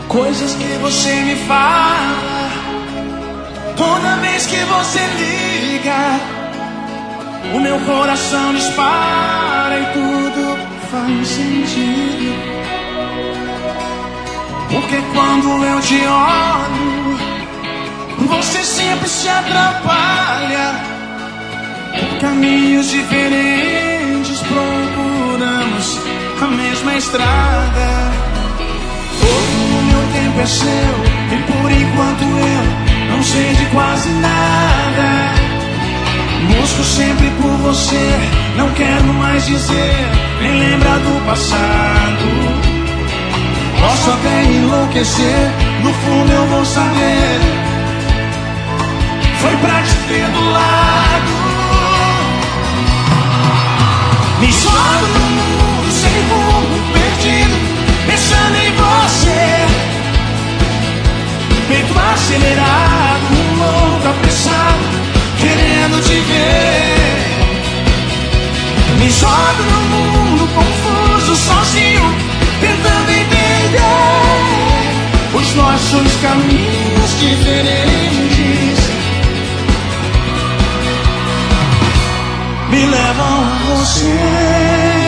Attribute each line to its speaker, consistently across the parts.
Speaker 1: Coisas que você me fala toda vez que você liga, o meu coração dispara e tudo faz sentido. Porque quando eu te olho, você sempre se atrapalha. Por caminhos diferentes procuramos a mesma estrada. Todo o meu tempo é seu e por enquanto eu não sei de quase nada. Busco sempre por você, não quero mais dizer, nem lembrar do passado. Posso até enlouquecer, no fundo eu vou saber. Foi pra te ter do lado. Me jogo no mundo sem rumo, perdido, pensando em você. Peito acelerado, louco, apressado, querendo te ver. Me jogo no mundo confuso, sozinho, tentando entender os nossos caminhos diferentes me levam a você.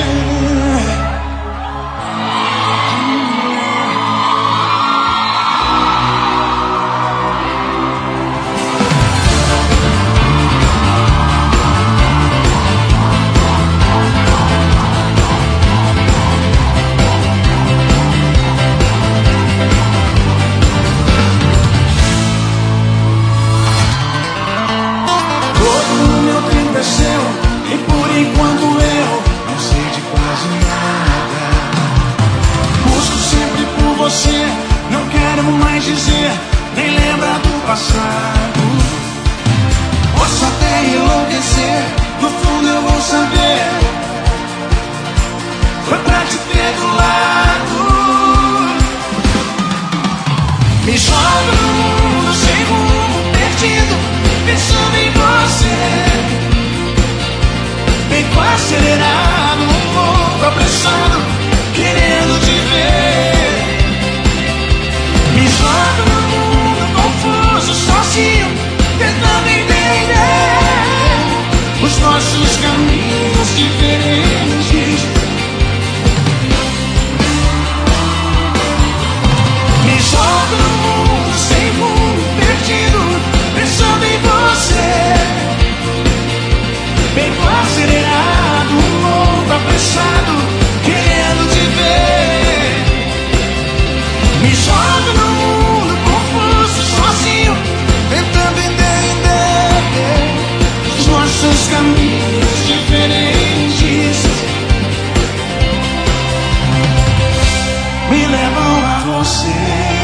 Speaker 1: E por enquanto eu não sei de quase nada. Busco sempre por você, não quero mais dizer, nem lembrar do passado. Posso até enlouquecer, no fundo eu vou saber. Foi pra te ter do lado. Me jogo no mundo sem rumo, perdido, pensando em você. Peito acelerado, louco, apressado, querendo te ver. Me jogo no mundo confuso, sozinho, tentando entender os nossos caminhos diferentes. Me jogo no mundo sem rumo, perdido, pensando em você. Peito acelerado, louco, apressado, querendo te ver. Me jogo no mundo confuso, sozinho, tentando entender os nossos caminhos diferentes me levam a você.